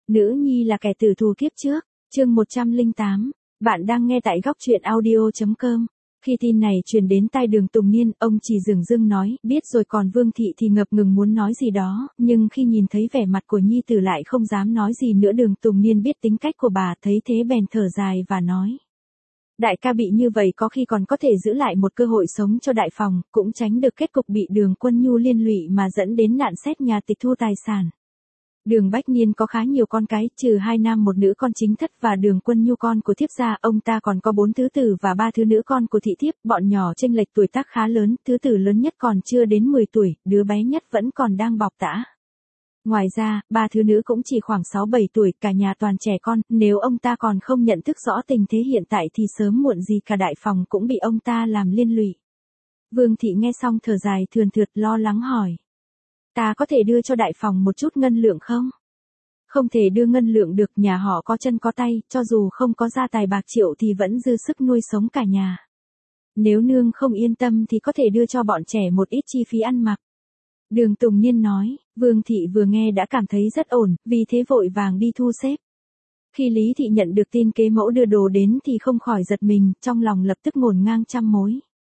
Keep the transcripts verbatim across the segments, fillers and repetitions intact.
Nữ nhi là kẻ tử thù kiếp trước, chương một trăm lẻ tám, bạn đang nghe tại góc truyện audio.com. Khi tin này truyền đến tai Đường Tùng Niên, ông chỉ dửng dưng nói, biết rồi. Còn Vương Thị thì ngập ngừng muốn nói gì đó, nhưng khi nhìn thấy vẻ mặt của nhi tử lại không dám nói gì nữa. Đường Tùng Niên biết tính cách của bà, thấy thế bèn thở dài và nói. Đại ca bị như vậy có khi còn có thể giữ lại một cơ hội sống cho đại phòng, cũng tránh được kết cục bị Đường Quân Nhu liên lụy mà dẫn đến nạn xét nhà tịch thu tài sản. Đường Bách Niên có khá nhiều con cái, trừ hai nam một nữ con chính thất và Đường Quân Nhu con của thiếp gia, ông ta còn có bốn thứ tử và ba thứ nữ con của thị thiếp, bọn nhỏ chênh lệch tuổi tác khá lớn, thứ tử lớn nhất còn chưa đến mười tuổi, đứa bé nhất vẫn còn đang bọc tã. Ngoài ra, ba thứ nữ cũng chỉ khoảng sáu bảy tuổi, cả nhà toàn trẻ con, nếu ông ta còn không nhận thức rõ tình thế hiện tại thì sớm muộn gì cả đại phòng cũng bị ông ta làm liên lụy. Vương Thị nghe xong thở dài thườn thượt lo lắng hỏi. Ta có thể đưa cho đại phòng một chút ngân lượng không? Không thể đưa ngân lượng được, nhà họ có chân có tay, cho dù không có gia tài bạc triệu thì vẫn dư sức nuôi sống cả nhà. Nếu nương không yên tâm thì có thể đưa cho bọn trẻ một ít chi phí ăn mặc. Đường Tùng Niên nói, Vương Thị vừa nghe đã cảm thấy rất ổn, vì thế vội vàng đi thu xếp. Khi Lý Thị nhận được tin kế mẫu đưa đồ đến thì không khỏi giật mình, trong lòng lập tức ngổn ngang trăm mối.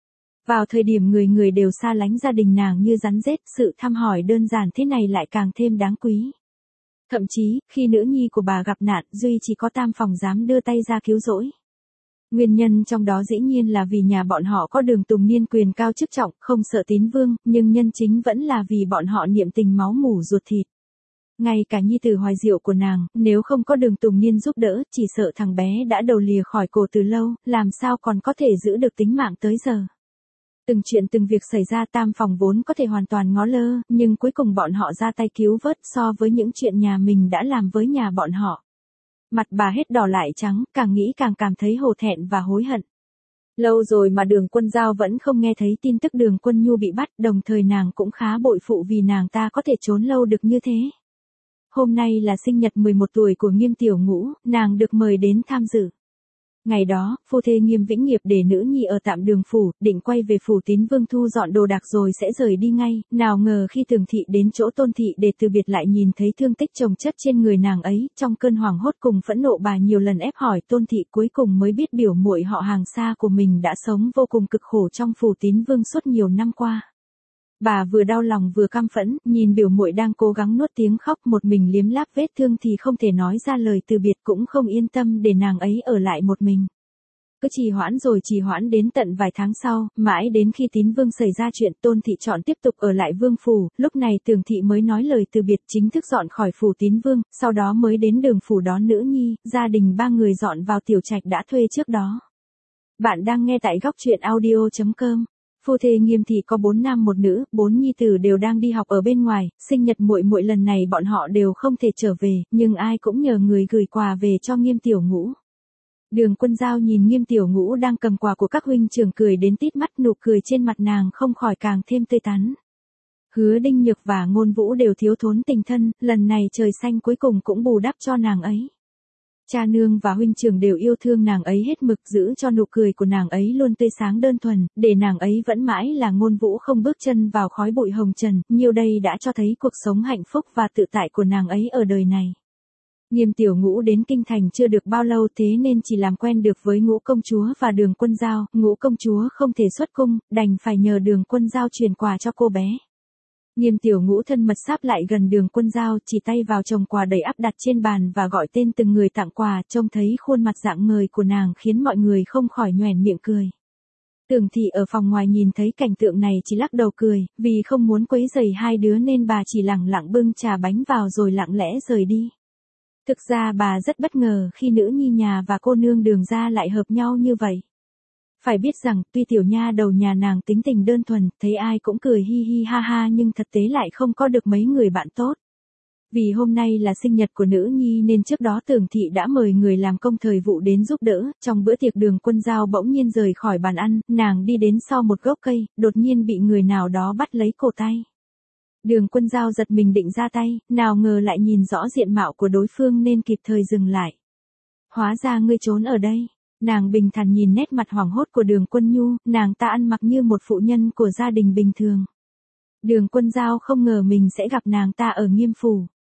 Vào thời điểm người người đều xa lánh gia đình nàng như rắn rết, sự thăm hỏi đơn giản thế này lại càng thêm đáng quý. Thậm chí, khi nữ nhi của bà gặp nạn, duy chỉ có tam phòng dám đưa tay ra cứu rỗi. Nguyên nhân trong đó dĩ nhiên là vì nhà bọn họ có Đường Tùng Niên quyền cao chức trọng, không sợ tín vương, nhưng nhân chính vẫn là vì bọn họ niệm tình máu mủ ruột thịt. Ngay cả nhi tử Hoài Diệu của nàng, nếu không có Đường Tùng Niên giúp đỡ, chỉ sợ thằng bé đã đầu lìa khỏi cổ từ lâu, làm sao còn có thể giữ được tính mạng tới giờ. Từng chuyện từng việc xảy ra, tam phòng vốn có thể hoàn toàn ngó lơ, nhưng cuối cùng bọn họ ra tay cứu vớt. So với những chuyện nhà mình đã làm với nhà bọn họ, mặt bà hết đỏ lại trắng, càng nghĩ càng cảm thấy hổ thẹn và hối hận. Lâu rồi mà Đường Quân Giao vẫn không nghe thấy tin tức Đường Quân Nhu bị bắt, đồng thời nàng cũng khá bội phụ vì nàng ta có thể trốn lâu được như thế. Hôm nay là sinh nhật mười một tuổi của Nghiêm Tiểu Ngũ, nàng được mời đến tham dự. Ngày đó, phu thê Nghiêm Vĩnh Nghiệp để nữ nhi ở tạm Đường phủ, định quay về phủ Tín Vương thu dọn đồ đạc rồi sẽ rời đi ngay, nào ngờ khi Tường Thị đến chỗ Tôn Thị để từ biệt lại nhìn thấy thương tích chồng chất trên người nàng ấy, trong cơn hoảng hốt cùng phẫn nộ bà nhiều lần ép hỏi Tôn Thị, cuối cùng mới biết biểu muội họ hàng xa của mình đã sống vô cùng cực khổ trong phủ Tín Vương suốt nhiều năm qua. Bà vừa đau lòng vừa căm phẫn, nhìn biểu muội đang cố gắng nuốt tiếng khóc một mình liếm láp vết thương thì không thể nói ra lời từ biệt, cũng không yên tâm để nàng ấy ở lại một mình. Cứ trì hoãn rồi trì hoãn đến tận vài tháng sau, mãi đến khi Tín Vương xảy ra chuyện, Tôn Thị chọn tiếp tục ở lại Vương phủ, lúc này Tường Thị mới nói lời từ biệt, chính thức dọn khỏi phủ Tín Vương, sau đó mới đến Đường phủ đón nữ nhi, gia đình ba người dọn vào tiểu trạch đã thuê trước đó. Bạn đang nghe tại góc truyện audio.com. Phu thê Nghiêm Thị có bốn nam một nữ, bốn nhi tử đều đang đi học ở bên ngoài, sinh nhật muội muội lần này bọn họ đều không thể trở về, nhưng ai cũng nhờ người gửi quà về cho Nghiêm Tiểu Ngũ. Đường Quân Giao nhìn Nghiêm Tiểu Ngũ đang cầm quà của các huynh trưởng cười đến tít mắt, nụ cười trên mặt nàng không khỏi càng thêm tươi tắn. Hứa Đinh Nhược và Ngôn Vũ đều thiếu thốn tình thân, lần này trời xanh cuối cùng cũng bù đắp cho nàng ấy. Cha nương và huynh trưởng đều yêu thương nàng ấy hết mực, giữ cho nụ cười của nàng ấy luôn tươi sáng đơn thuần, để nàng ấy vẫn mãi là Ngôn Vũ không bước chân vào khói bụi hồng trần, nhiều đây đã cho thấy cuộc sống hạnh phúc và tự tại của nàng ấy ở đời này. Nghiêm Tiểu Ngũ đến kinh thành chưa được bao lâu, thế nên chỉ làm quen được với Ngũ công chúa và Đường Quân Giao, Ngũ công chúa không thể xuất cung, đành phải nhờ Đường Quân Giao truyền quà cho cô bé. Nghiêm Tiểu Ngũ thân mật sáp lại gần Đường Quân Giao, chỉ tay vào chồng quà đầy ắp đặt trên bàn và gọi tên từng người tặng quà, trông thấy khuôn mặt rạng ngời của nàng khiến mọi người không khỏi nhoẻn miệng cười. Tường Thị ở phòng ngoài nhìn thấy cảnh tượng này chỉ lắc đầu cười, vì không muốn quấy rầy hai đứa nên bà chỉ lẳng lặng bưng trà bánh vào rồi lặng lẽ rời đi. Thực ra bà rất bất ngờ khi nữ nhi nhà và cô nương Đường gia lại hợp nhau như vậy. Phải biết rằng, tuy tiểu nha đầu nhà nàng tính tình đơn thuần, thấy ai cũng cười hi hi ha ha nhưng thực tế lại không có được mấy người bạn tốt. Vì hôm nay là sinh nhật của nữ nhi nên trước đó Tường Thị đã mời người làm công thời vụ đến giúp đỡ, trong bữa tiệc Đường Quân Giao bỗng nhiên rời khỏi bàn ăn, nàng đi đến sau một gốc cây, đột nhiên bị người nào đó bắt lấy cổ tay. Đường Quân Giao giật mình định ra tay, nào ngờ lại nhìn rõ diện mạo của đối phương nên kịp thời dừng lại. Hóa ra ngươi trốn ở đây. Nàng bình thản nhìn nét mặt hoảng hốt của Đường Quân Nhu, nàng ta ăn mặc như một phụ nhân của gia đình bình thường. Đường Quân Giao không ngờ mình sẽ gặp nàng ta ở Nghiêm phủ.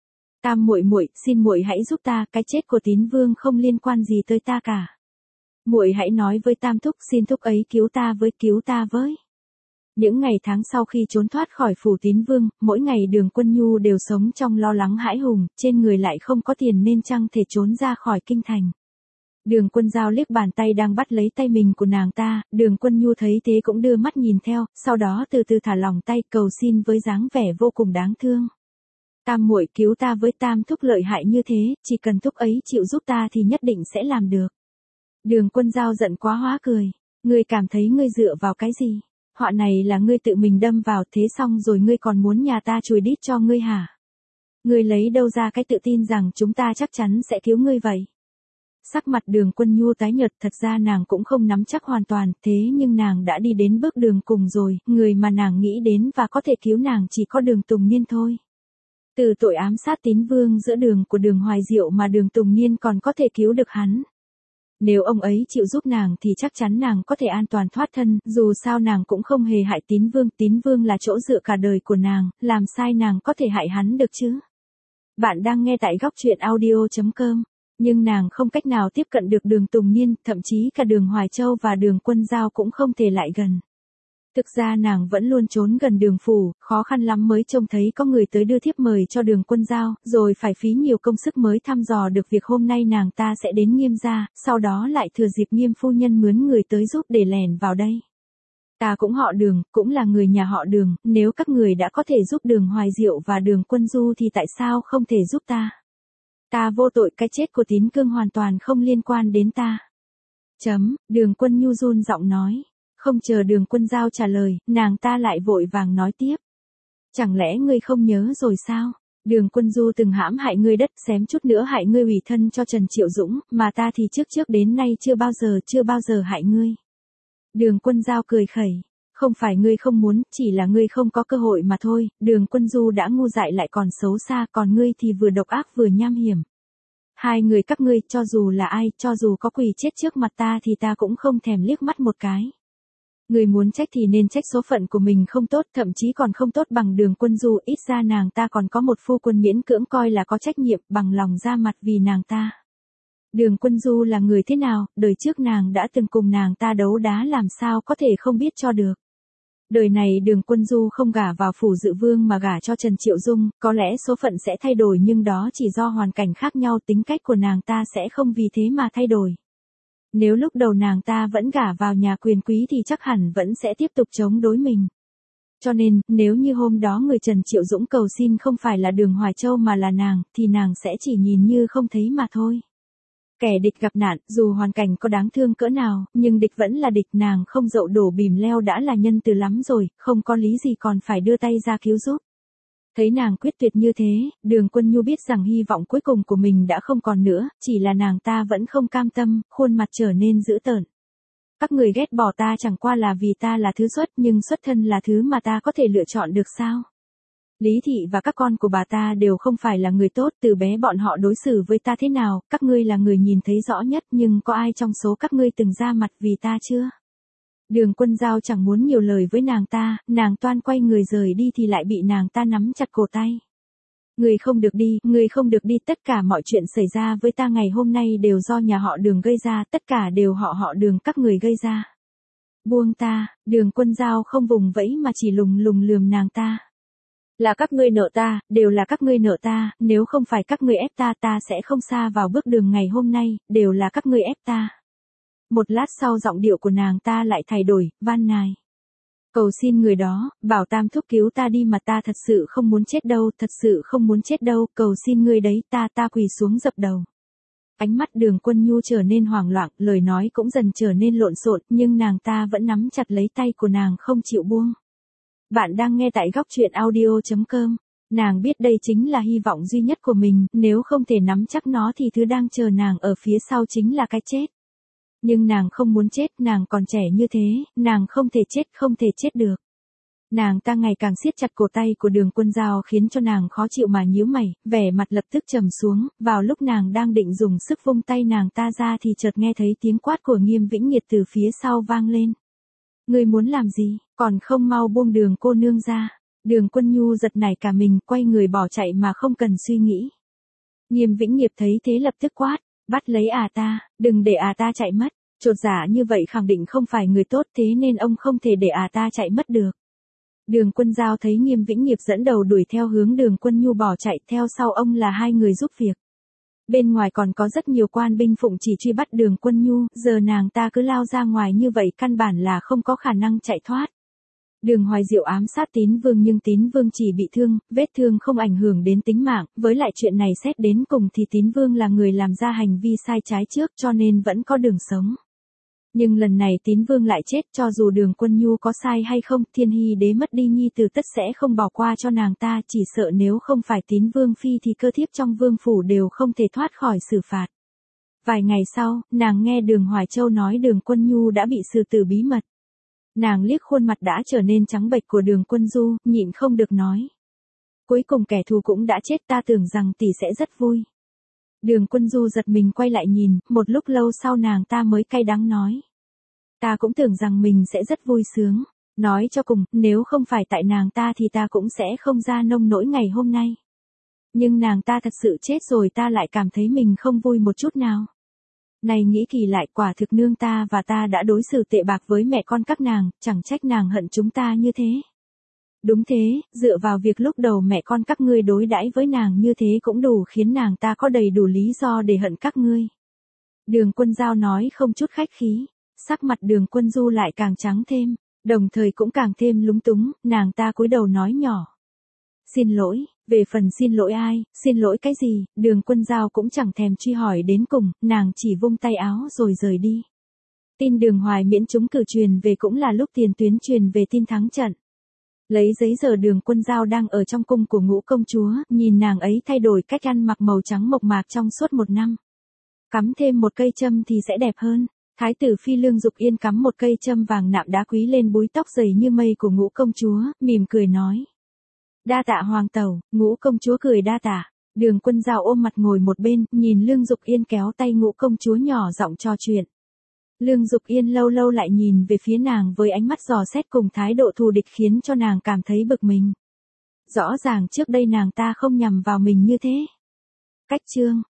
Tam muội muội, xin muội hãy giúp ta, cái chết của Tín Vương không liên quan gì tới ta cả. Muội hãy nói với Tam thúc, xin thúc ấy cứu ta với, cứu ta với. Những ngày tháng sau khi trốn thoát khỏi phủ Tín Vương, mỗi ngày Đường Quân Nhu đều sống trong lo lắng hãi hùng, trên người lại không có tiền nên chẳng thể trốn ra khỏi kinh thành. Đường Quân Giao liếc bàn tay đang bắt lấy tay mình của nàng ta, Đường Quân Nhu thấy thế cũng đưa mắt nhìn theo, sau đó từ từ thả lỏng tay, cầu xin với dáng vẻ vô cùng đáng thương. Tam muội, cứu ta với, Tam thúc lợi hại như thế, chỉ cần thúc ấy chịu giúp ta thì nhất định sẽ làm được. Đường Quân Giao giận quá hóa cười, ngươi cảm thấy ngươi dựa vào cái gì? Họa này là ngươi tự mình đâm vào, thế xong rồi ngươi còn muốn nhà ta chùi đít cho ngươi hả? Ngươi lấy đâu ra cái tự tin rằng chúng ta chắc chắn sẽ cứu ngươi vậy? Sắc mặt Đường Quân Nhu tái nhợt, thật ra nàng cũng không nắm chắc hoàn toàn, thế nhưng nàng đã đi đến bước đường cùng rồi, người mà nàng nghĩ đến và có thể cứu nàng chỉ có Đường Tùng Niên thôi. Từ tội ám sát Tín Vương giữa đường của Đường Hoài Diệu mà Đường Tùng Niên còn có thể cứu được hắn. Nếu ông ấy chịu giúp nàng thì chắc chắn nàng có thể an toàn thoát thân, dù sao nàng cũng không hề hại Tín Vương, Tín Vương là chỗ dựa cả đời của nàng, làm sai nàng có thể hại hắn được chứ. Bạn đang nghe tại góc truyện audio chấm com, nhưng nàng không cách nào tiếp cận được Đường Tùng Niên, thậm chí cả Đường Hoài Châu và Đường Quân Giao cũng không thể lại gần. Thực ra nàng vẫn luôn trốn gần Đường phủ, khó khăn lắm mới trông thấy có người tới đưa thiếp mời cho Đường Quân Giao, rồi phải phí nhiều công sức mới thăm dò được việc hôm nay nàng ta sẽ đến Nghiêm gia, sau đó lại thừa dịp Nghiêm phu nhân mướn người tới giúp để lẻn vào đây. Ta cũng họ Đường, cũng là người nhà họ Đường, nếu các người đã có thể giúp Đường Hoài Diệu và Đường Quân Du thì tại sao không thể giúp ta? Ta vô tội, cái chết của Tín Cương hoàn toàn không liên quan đến ta. Chấm, Đường Quân Nhu run giọng nói. Không chờ Đường Quân Giao trả lời, nàng ta lại vội vàng nói tiếp. Chẳng lẽ ngươi không nhớ rồi sao? Đường Quân Du từng hãm hại ngươi đất, xém chút nữa hại ngươi ủy thân cho Trần Triệu Dũng, mà ta thì trước trước đến nay chưa bao giờ, chưa bao giờ hại ngươi. Đường Quân Giao cười khẩy. Không phải ngươi không muốn, chỉ là ngươi không có cơ hội mà thôi, Đường Quân Du đã ngu dại lại còn xấu xa, còn ngươi thì vừa độc ác vừa nham hiểm. Hai người các ngươi, cho dù là ai, cho dù có quỳ chết trước mặt ta thì ta cũng không thèm liếc mắt một cái. Người muốn trách thì nên trách số phận của mình không tốt, thậm chí còn không tốt bằng Đường Quân Du, ít ra nàng ta còn có một phu quân miễn cưỡng coi là có trách nhiệm, bằng lòng ra mặt vì nàng ta. Đường Quân Du là người thế nào, đời trước nàng đã từng cùng nàng ta đấu đá, làm sao có thể không biết cho được. Đời này Đường Quân Du không gả vào phủ Dự Vương mà gả cho Trần Triệu Dung, có lẽ số phận sẽ thay đổi nhưng đó chỉ do hoàn cảnh khác nhau, tính cách của nàng ta sẽ không vì thế mà thay đổi. Nếu lúc đầu nàng ta vẫn gả vào nhà quyền quý thì chắc hẳn vẫn sẽ tiếp tục chống đối mình. Cho nên, nếu như hôm đó người Trần Triệu Dũng cầu xin không phải là Đường Hoài Châu mà là nàng, thì nàng sẽ chỉ nhìn như không thấy mà thôi. Kẻ địch gặp nạn, dù hoàn cảnh có đáng thương cỡ nào, nhưng địch vẫn là địch, nàng không dậu đổ bìm leo đã là nhân từ lắm rồi, không có lý gì còn phải đưa tay ra cứu giúp. Thấy nàng quyết tuyệt như thế, Đường Quân Nhu biết rằng hy vọng cuối cùng của mình đã không còn nữa, chỉ là nàng ta vẫn không cam tâm, khuôn mặt trở nên dữ tợn. Các người ghét bỏ ta chẳng qua là vì ta là thứ xuất, nhưng xuất thân là thứ mà ta có thể lựa chọn được sao? Lý Thị và các con của bà ta đều không phải là người tốt, từ bé bọn họ đối xử với ta thế nào, các ngươi là người nhìn thấy rõ nhất, nhưng có ai trong số các ngươi từng ra mặt vì ta chưa? Đường Quân Giao chẳng muốn nhiều lời với nàng ta, nàng toan quay người rời đi thì lại bị nàng ta nắm chặt cổ tay. Người không được đi, người không được đi, tất cả mọi chuyện xảy ra với ta ngày hôm nay đều do nhà họ Đường gây ra, tất cả đều họ họ Đường các người gây ra. Buông ta, Đường Quân Giao không vùng vẫy mà chỉ lùng lùng lườm nàng ta. Là các ngươi nợ ta, đều là các ngươi nợ ta, nếu không phải các ngươi ép ta ta sẽ không xa vào bước đường ngày hôm nay, đều là các ngươi ép ta. Một lát sau giọng điệu của nàng ta lại thay đổi, van nài. Cầu xin người đó, bảo Tam thúc cứu ta đi mà ta thật sự không muốn chết đâu, thật sự không muốn chết đâu, cầu xin ngươi đấy, ta ta quỳ xuống dập đầu. Ánh mắt Đường Quân Nhu trở nên hoảng loạn, lời nói cũng dần trở nên lộn xộn, nhưng nàng ta vẫn nắm chặt lấy tay của nàng không chịu buông. Bạn đang nghe tại góc truyện audio chấm com. Nàng biết đây chính là hy vọng duy nhất của mình, nếu không thể nắm chắc nó thì thứ đang chờ nàng ở phía sau chính là cái chết. Nhưng nàng không muốn chết, nàng còn trẻ như thế, nàng không thể chết, không thể chết được. Nàng ta ngày càng siết chặt cổ tay của Đường Quân Giao khiến cho nàng khó chịu mà nhíu mày, vẻ mặt lập tức trầm xuống, vào lúc nàng đang định dùng sức vung tay nàng ta ra thì chợt nghe thấy tiếng quát của Nghiêm Vĩnh Nghiệt từ phía sau vang lên. Ngươi muốn làm gì, còn không mau buông Đường cô nương ra. Đường Quân Nhu giật nảy cả mình, quay người bỏ chạy mà không cần suy nghĩ. Nghiêm Vĩnh Nghiệp thấy thế lập tức quát, bắt lấy à ta, đừng để à ta chạy mất. Chột dạ như vậy khẳng định không phải người tốt, thế nên ông không thể để à ta chạy mất được. Đường Quân Giao thấy Nghiêm Vĩnh Nghiệp dẫn đầu đuổi theo hướng Đường Quân Nhu bỏ chạy, theo sau ông là hai người giúp việc. Bên ngoài còn có rất nhiều quan binh phụng chỉ truy bắt Đường Quân Nhu, giờ nàng ta cứ lao ra ngoài như vậy căn bản là không có khả năng chạy thoát. Đường Hoài Diệu ám sát Tín Vương nhưng Tín Vương chỉ bị thương, vết thương không ảnh hưởng đến tính mạng, với lại chuyện này xét đến cùng thì Tín Vương là người làm ra hành vi sai trái trước cho nên vẫn có đường sống. Nhưng lần này Tín Vương lại chết, cho dù Đường Quân Nhu có sai hay không, Thiên Hy đế mất đi nhi tử tất sẽ không bỏ qua cho nàng ta, chỉ sợ nếu không phải Tín Vương phi thì cơ thiếp trong vương phủ đều không thể thoát khỏi xử phạt. Vài ngày sau, nàng nghe Đường Hoài Châu nói Đường Quân Nhu đã bị xử tử bí mật. Nàng liếc khuôn mặt đã trở nên trắng bệch của Đường Quân Du, nhịn không được nói. Cuối cùng kẻ thù cũng đã chết, ta tưởng rằng tỷ sẽ rất vui. Đường Quân Du giật mình quay lại nhìn, một lúc lâu sau nàng ta mới cay đắng nói. Ta cũng tưởng rằng mình sẽ rất vui sướng. Nói cho cùng, nếu không phải tại nàng ta thì ta cũng sẽ không ra nông nỗi ngày hôm nay. Nhưng nàng ta thật sự chết rồi, ta lại cảm thấy mình không vui một chút nào. Này nghĩ kỳ lại, quả thực nương ta và ta đã đối xử tệ bạc với mẹ con các nàng, chẳng trách nàng hận chúng ta như thế. Đúng thế, dựa vào việc lúc đầu mẹ con các ngươi đối đãi với nàng như thế cũng đủ khiến nàng ta có đầy đủ lý do để hận các ngươi. Đường Quân Giao nói không chút khách khí, sắc mặt Đường Quân Du lại càng trắng thêm, đồng thời cũng càng thêm lúng túng, nàng ta cúi đầu nói nhỏ. Xin lỗi, về phần xin lỗi ai, xin lỗi cái gì, Đường Quân Giao cũng chẳng thèm truy hỏi đến cùng, nàng chỉ vung tay áo rồi rời đi. Tin Đường Hoài miễn trúng cử truyền về cũng là lúc tiền tuyến truyền về tin thắng trận. Lấy giấy giờ Đường Quân Giao đang ở trong cung của Ngũ công chúa, nhìn nàng ấy thay đổi cách ăn mặc màu trắng mộc mạc trong suốt một năm. Cắm thêm một cây châm thì sẽ đẹp hơn. Thái tử phi Lương Dục Yên cắm một cây châm vàng nạm đá quý lên búi tóc dày như mây của Ngũ công chúa, mỉm cười nói. Đa tạ hoàng tẩu. Ngũ công chúa cười đa tạ. Đường Quân Giao ôm mặt ngồi một bên, nhìn Lương Dục Yên kéo tay Ngũ công chúa nhỏ giọng trò chuyện. Lương Dục Yên lâu lâu lại nhìn về phía nàng với ánh mắt dò xét cùng thái độ thù địch khiến cho nàng cảm thấy bực mình. Rõ ràng trước đây nàng ta không nhằm vào mình như thế. Cách chương